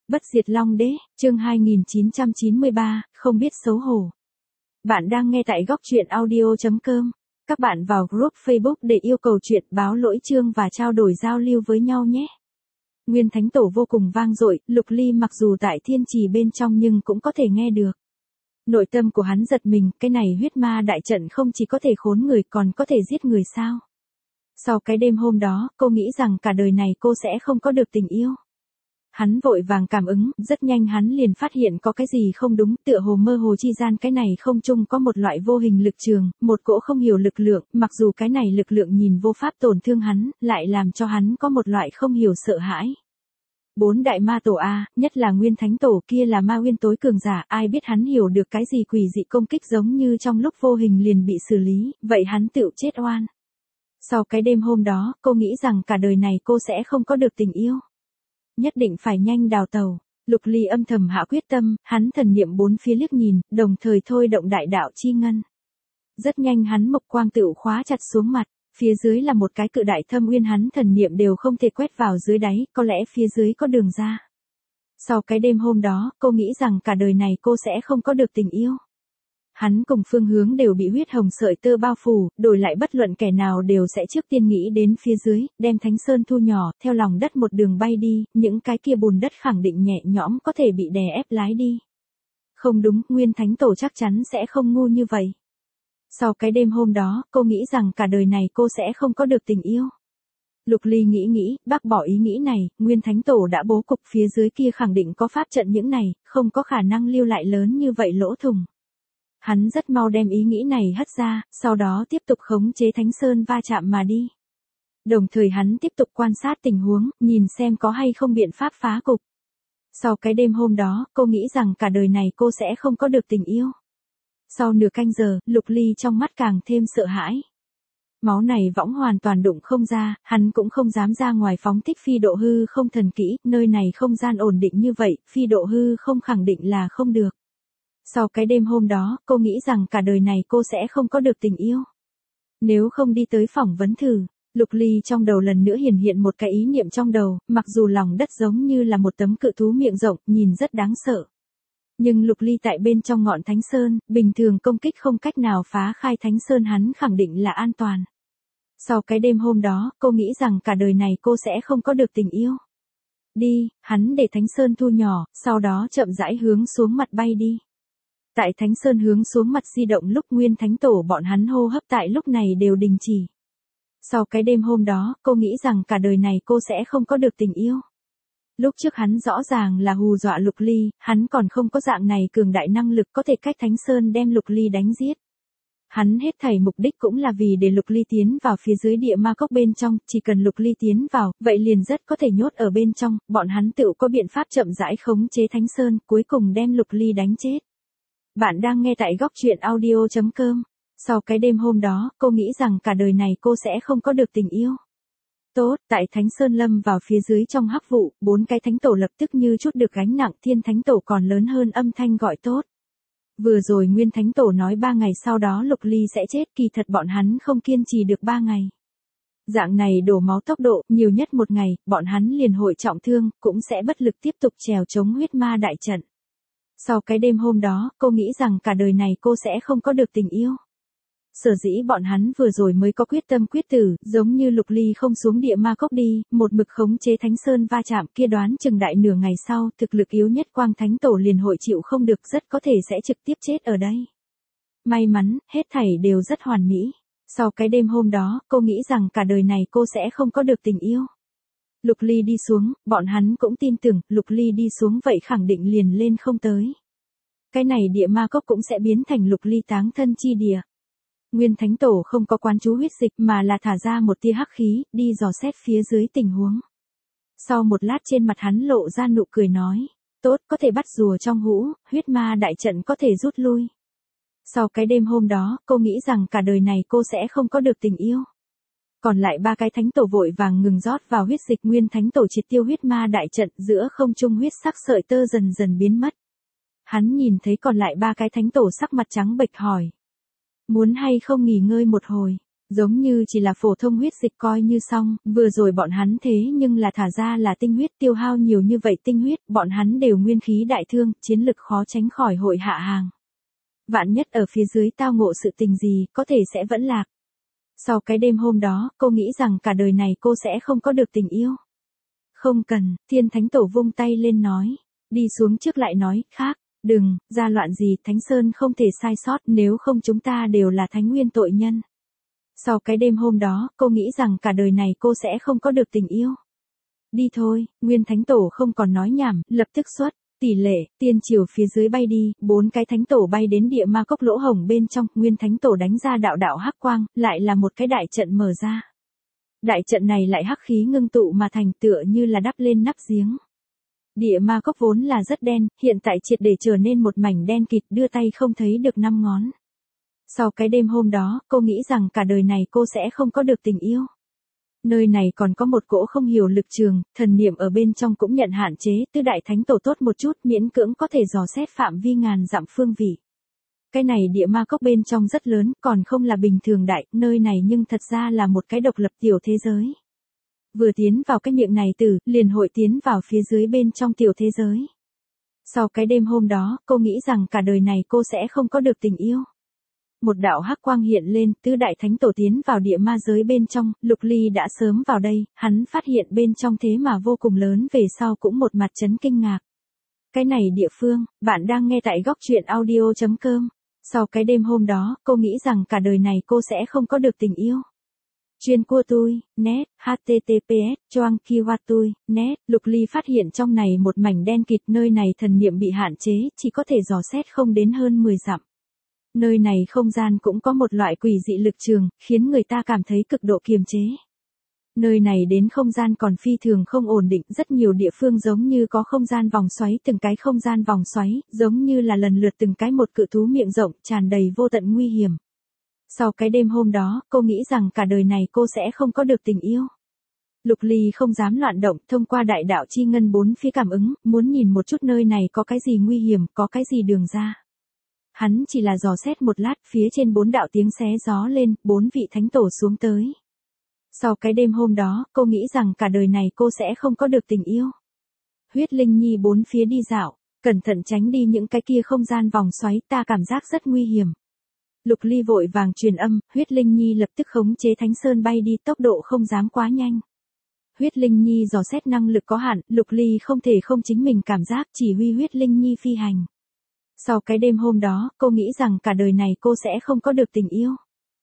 Bất diệt Long Đế, chương 2993, không biết xấu hổ. Bạn đang nghe tại góc truyện audio.com. Các bạn vào group Facebook để yêu cầu chuyện, báo lỗi chương và trao đổi giao lưu với nhau nhé. Nguyên Thánh Tổ vô cùng vang dội, Lục Ly mặc dù tại thiên trì bên trong nhưng cũng có thể nghe được. Nội tâm của hắn giật mình, cái này huyết ma đại trận không chỉ có thể khốn người còn có thể giết người sao? Sau cái đêm hôm đó, cô nghĩ rằng cả đời này cô sẽ không có được tình yêu. Hắn vội vàng cảm ứng, rất nhanh hắn liền phát hiện có cái gì không đúng, tựa hồ mơ hồ chi gian cái này không chung có một loại vô hình lực trường, một cỗ không hiểu lực lượng, mặc dù cái này lực lượng nhìn vô pháp tổn thương hắn, lại làm cho hắn có một loại không hiểu sợ hãi. 4 đại ma tổ A, nhất là Nguyên Thánh Tổ kia là ma nguyên tối cường giả, ai biết hắn hiểu được cái gì quỷ dị công kích giống như trong lúc vô hình liền bị xử lý, vậy hắn tựu chết oan. Sau cái đêm hôm đó, cô nghĩ rằng cả đời này cô sẽ không có được tình yêu. Nhất định phải nhanh đào tàu. Lục Ly âm thầm hạ quyết tâm, hắn thần niệm bốn phía liếc nhìn, đồng thời thôi động đại đạo chi ngân. Rất nhanh hắn mộc quang tựu khóa chặt xuống mặt, phía dưới là một cái cự đại thâm uyên, hắn thần niệm đều không thể quét vào dưới đáy, có lẽ phía dưới có đường ra. Sau cái đêm hôm đó, cô nghĩ rằng cả đời này cô sẽ không có được tình yêu. Hắn cùng phương hướng đều bị huyết hồng sợi tơ bao phủ, đổi lại bất luận kẻ nào đều sẽ trước tiên nghĩ đến phía dưới, đem Thánh Sơn thu nhỏ, theo lòng đất một đường bay đi, những cái kia bùn đất khẳng định nhẹ nhõm có thể bị đè ép lái đi. Không đúng, Nguyên Thánh Tổ chắc chắn sẽ không ngu như vậy. Sau cái đêm hôm đó, cô nghĩ rằng cả đời này cô sẽ không có được tình yêu. Lục Ly nghĩ, bác bỏ ý nghĩ này, Nguyên Thánh Tổ đã bố cục phía dưới kia khẳng định có pháp trận những này, không có khả năng lưu lại lớn như vậy lỗ thủng. Hắn rất mau đem ý nghĩ này hất ra, sau đó tiếp tục khống chế Thánh Sơn va chạm mà đi. Đồng thời hắn tiếp tục quan sát tình huống, nhìn xem có hay không biện pháp phá cục. Sau cái đêm hôm đó, cô nghĩ rằng cả đời này cô sẽ không có được tình yêu. Sau nửa canh giờ, Lục Ly trong mắt càng thêm sợ hãi. Máu này võng hoàn toàn đụng không ra, hắn cũng không dám ra ngoài phóng thích phi độ hư không thần kỹ, nơi này không gian ổn định như vậy, phi độ hư không khẳng định là không được. Sau cái đêm hôm đó, cô nghĩ rằng cả đời này cô sẽ không có được tình yêu. Nếu không đi tới phỏng vấn thử, Lục Ly trong đầu lần nữa hiện một cái ý niệm trong đầu, mặc dù lòng đất giống như là một tấm cự thú miệng rộng, nhìn rất đáng sợ. Nhưng Lục Ly tại bên trong ngọn Thánh Sơn, bình thường công kích không cách nào phá khai Thánh Sơn, hắn khẳng định là an toàn. Sau cái đêm hôm đó, cô nghĩ rằng cả đời này cô sẽ không có được tình yêu. Đi, hắn để Thánh Sơn thu nhỏ, sau đó chậm rãi hướng xuống mặt bay đi. Tại Thánh Sơn hướng xuống mặt di động lúc Nguyên Thánh Tổ bọn hắn hô hấp tại lúc này đều đình chỉ. Sau cái đêm hôm đó, cô nghĩ rằng cả đời này cô sẽ không có được tình yêu. Lúc trước hắn rõ ràng là hù dọa Lục Ly, hắn còn không có dạng này cường đại năng lực có thể cách Thánh Sơn đem Lục Ly đánh giết. Hắn hết thảy mục đích cũng là vì để Lục Ly tiến vào phía dưới địa ma cốc bên trong, chỉ cần Lục Ly tiến vào, vậy liền rất có thể nhốt ở bên trong, bọn hắn tự có biện pháp chậm rãi khống chế Thánh Sơn, cuối cùng đem Lục Ly đánh chết. Bạn đang nghe tại góc truyện audio.com. Sau cái đêm hôm đó, cô nghĩ rằng cả đời này cô sẽ không có được tình yêu. Tốt, tại Thánh Sơn lâm vào phía dưới trong hắc vụ, 4 cái Thánh Tổ lập tức như chút được gánh nặng, Thiên Thánh Tổ còn lớn hơn âm thanh gọi tốt. Vừa rồi Nguyên Thánh Tổ nói 3 ngày sau đó Lục Ly sẽ chết, kỳ thật bọn hắn không kiên trì được 3 ngày. Dạng này đổ máu tốc độ, nhiều nhất 1 ngày, bọn hắn liền hội trọng thương, cũng sẽ bất lực tiếp tục trèo chống huyết ma đại trận. Sau cái đêm hôm đó, cô nghĩ rằng cả đời này cô sẽ không có được tình yêu. Sở dĩ bọn hắn vừa rồi mới có quyết tâm quyết tử, giống như Lục Ly không xuống địa ma cốc đi, một mực khống chế Thánh Sơn va chạm kia, đoán chừng đại nửa ngày sau, thực lực yếu nhất Quang Thánh Tổ liền hội chịu không được, rất có thể sẽ trực tiếp chết ở đây. May mắn, hết thảy đều rất hoàn mỹ. Sau cái đêm hôm đó, cô nghĩ rằng cả đời này cô sẽ không có được tình yêu. Lục Ly đi xuống, bọn hắn cũng tin tưởng, Lục Ly đi xuống vậy khẳng định liền lên không tới. Cái này địa ma cốc cũng sẽ biến thành Lục Ly táng thân chi địa. Nguyên Thánh Tổ không có quán chú huyết dịch mà là thả ra một tia hắc khí, đi dò xét phía dưới tình huống. Sau một lát trên mặt hắn lộ ra nụ cười nói, tốt, có thể bắt rùa trong hũ, huyết ma đại trận có thể rút lui. Sau cái đêm hôm đó, cô nghĩ rằng cả đời này cô sẽ không có được tình yêu. Còn lại 3 cái Thánh Tổ vội vàng ngừng rót vào huyết dịch, Nguyên Thánh Tổ triệt tiêu huyết ma đại trận, giữa không trung huyết sắc sợi tơ dần dần biến mất. Hắn nhìn thấy còn lại 3 cái Thánh Tổ sắc mặt trắng bệch hỏi. Muốn hay không nghỉ ngơi một hồi? Giống như chỉ là phổ thông huyết dịch coi như xong, vừa rồi bọn hắn thế nhưng là thả ra là tinh huyết, tiêu hao nhiều như vậy tinh huyết, bọn hắn đều nguyên khí đại thương, chiến lực khó tránh khỏi hội hạ hàng. Vạn nhất ở phía dưới tao ngộ sự tình gì, có thể sẽ vẫn lạc. Sau cái đêm hôm đó, cô nghĩ rằng cả đời này cô sẽ không có được tình yêu. Không cần, Thiên Thánh Tổ vung tay lên nói. Đi xuống trước lại nói, khác, đừng, ra loạn gì, Thánh Sơn không thể sai sót, nếu không chúng ta đều là thánh nguyên tội nhân. Sau cái đêm hôm đó, cô nghĩ rằng cả đời này cô sẽ không có được tình yêu. Đi thôi, Nguyên Thánh Tổ không còn nói nhảm, lập tức xuất. Tỷ lệ, tiên triều phía dưới bay đi, 4 cái thánh tổ bay đến địa ma cốc lỗ hổng bên trong, Nguyên Thánh Tổ đánh ra đạo đạo hắc quang, lại là một cái đại trận mở ra. Đại trận này lại hắc khí ngưng tụ mà thành tựa như là đắp lên nắp giếng. Địa ma cốc vốn là rất đen, hiện tại triệt để trở nên một mảnh đen kịt, đưa tay không thấy được 5 ngón. Sau cái đêm hôm đó, cô nghĩ rằng cả đời này cô sẽ không có được tình yêu. Nơi này còn có một cỗ không hiểu lực trường, thần niệm ở bên trong cũng nhận hạn chế, tứ đại thánh tổ tốt một chút miễn cưỡng có thể dò xét phạm vi ngàn dặm phương vị. Cái này địa ma cốc bên trong rất lớn, còn không là bình thường đại, nơi này nhưng thật ra là một cái độc lập tiểu thế giới. Vừa tiến vào cái miệng này liền hội tiến vào phía dưới bên trong tiểu thế giới. Sau cái đêm hôm đó, cô nghĩ rằng cả đời này cô sẽ không có được tình yêu. Một đạo hắc quang hiện lên, tứ đại thánh tổ tiến vào địa ma giới bên trong, Lục Ly đã sớm vào đây, hắn phát hiện bên trong thế mà vô cùng lớn, về sau cũng một mặt chấn kinh ngạc. Cái này địa phương, bạn đang nghe tại góc truyện audio.com. Sau cái đêm hôm đó, cô nghĩ rằng cả đời này cô sẽ không có được tình yêu. Chuyên của tôi, net, https, choang kiwa tôi, net, Lục Ly phát hiện trong này một mảnh đen kịt, nơi này thần niệm bị hạn chế, chỉ có thể dò xét không đến hơn 10 dặm. Nơi này không gian cũng có một loại quỷ dị lực trường, khiến người ta cảm thấy cực độ kiềm chế. Nơi này đến không gian còn phi thường không ổn định, rất nhiều địa phương giống như có không gian vòng xoáy, từng cái không gian vòng xoáy, giống như là lần lượt từng cái một cự thú miệng rộng, tràn đầy vô tận nguy hiểm. Sau cái đêm hôm đó, cô nghĩ rằng cả đời này cô sẽ không có được tình yêu. Lục Ly không dám loạn động, thông qua đại đạo chi ngân 4 phía cảm ứng, muốn nhìn một chút nơi này có cái gì nguy hiểm, có cái gì đường ra. Hắn chỉ là dò xét một lát, phía trên 4 đạo tiếng xé gió lên, 4 vị thánh tổ xuống tới. Sau cái đêm hôm đó, cô nghĩ rằng cả đời này cô sẽ không có được tình yêu. Huyết Linh Nhi 4 phía đi dạo, cẩn thận tránh đi những cái kia không gian vòng xoáy, ta cảm giác rất nguy hiểm. Lục Ly vội vàng truyền âm, Huyết Linh Nhi lập tức khống chế Thánh Sơn bay đi, tốc độ không dám quá nhanh. Huyết Linh Nhi dò xét năng lực có hạn, Lục Ly không thể không chính mình cảm giác, chỉ huy Huyết Linh Nhi phi hành. Sau cái đêm hôm đó, cô nghĩ rằng cả đời này cô sẽ không có được tình yêu.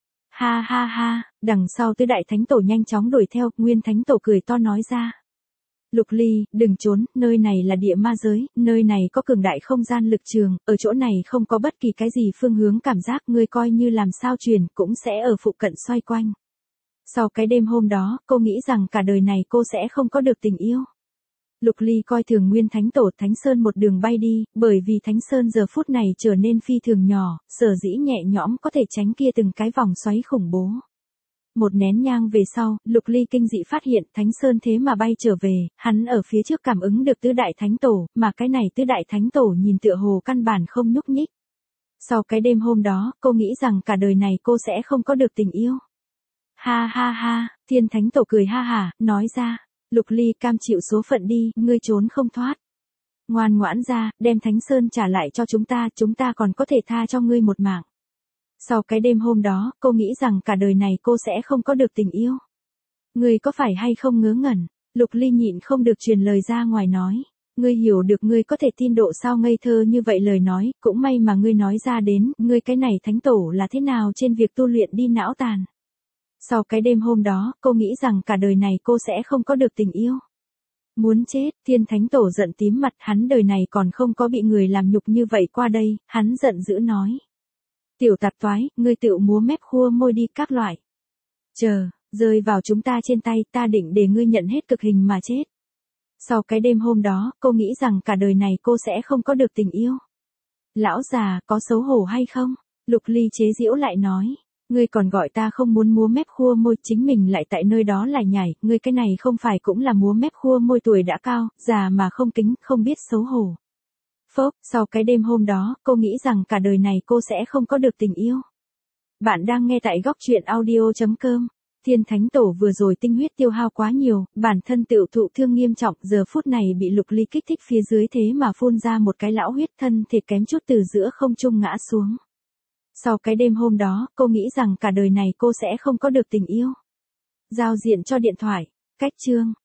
Ha ha ha, đằng sau tứ đại thánh tổ nhanh chóng đuổi theo, Nguyên Thánh Tổ cười to nói ra. Lục Ly, đừng trốn, nơi này là địa ma giới, nơi này có cường đại không gian lực trường, ở chỗ này không có bất kỳ cái gì phương hướng cảm giác, ngươi coi như làm sao truyền, cũng sẽ ở phụ cận xoay quanh. Sau cái đêm hôm đó, cô nghĩ rằng cả đời này cô sẽ không có được tình yêu. Lục Ly coi thường Nguyên Thánh Tổ, Thánh Sơn một đường bay đi, bởi vì Thánh Sơn giờ phút này trở nên phi thường nhỏ, sở dĩ nhẹ nhõm có thể tránh kia từng cái vòng xoáy khủng bố. Một nén nhang về sau, Lục Ly kinh dị phát hiện Thánh Sơn thế mà bay trở về, hắn ở phía trước cảm ứng được tứ đại thánh tổ, mà cái này tứ đại thánh tổ nhìn tựa hồ căn bản không nhúc nhích. Sau cái đêm hôm đó, cô nghĩ rằng cả đời này cô sẽ không có được tình yêu. Ha ha ha, Thiên Thánh Tổ cười ha hả, nói ra, Lục Ly cam chịu số phận đi, ngươi trốn không thoát. Ngoan ngoãn ra, đem Thánh Sơn trả lại cho chúng ta còn có thể tha cho ngươi một mạng. Sau cái đêm hôm đó, cô nghĩ rằng cả đời này cô sẽ không có được tình yêu. Ngươi có phải hay không ngớ ngẩn? Lục Ly nhịn không được truyền lời ra ngoài nói. Ngươi hiểu được, ngươi có thể tin độ sao ngây thơ như vậy lời nói, cũng may mà ngươi nói ra đến, ngươi cái này thánh tổ là thế nào trên việc tu luyện đi não tàn. Sau cái đêm hôm đó, cô nghĩ rằng cả đời này cô sẽ không có được tình yêu. Muốn chết, Thiên Thánh Tổ giận tím mặt, hắn đời này còn không có bị người làm nhục như vậy qua đây, hắn giận dữ nói. Tiểu tạp toái, ngươi tự múa mép khua môi đi các loại. Chờ, rơi vào chúng ta trên tay, ta định để ngươi nhận hết cực hình mà chết. Sau cái đêm hôm đó, cô nghĩ rằng cả đời này cô sẽ không có được tình yêu. Lão già, có xấu hổ hay không? Lục Ly chế giễu lại nói. Ngươi còn gọi ta không muốn múa mép khua môi, chính mình lại tại nơi đó lại nhảy, ngươi cái này không phải cũng là múa mép khua môi, tuổi đã cao, già mà không kính, không biết xấu hổ. Phốc, sau cái đêm hôm đó, cô nghĩ rằng cả đời này cô sẽ không có được tình yêu. Bạn đang nghe tại góc truyện audio.com. Thiên Thánh Tổ vừa rồi tinh huyết tiêu hao quá nhiều, bản thân tựu thụ thương nghiêm trọng, giờ phút này bị Lục Ly kích thích phía dưới thế mà phun ra một cái lão huyết, thân thể kém chút từ giữa không trung ngã xuống. Sau cái đêm hôm đó, cô nghĩ rằng cả đời này cô sẽ không có được tình yêu. Giao diện cho điện thoại. Cách chương.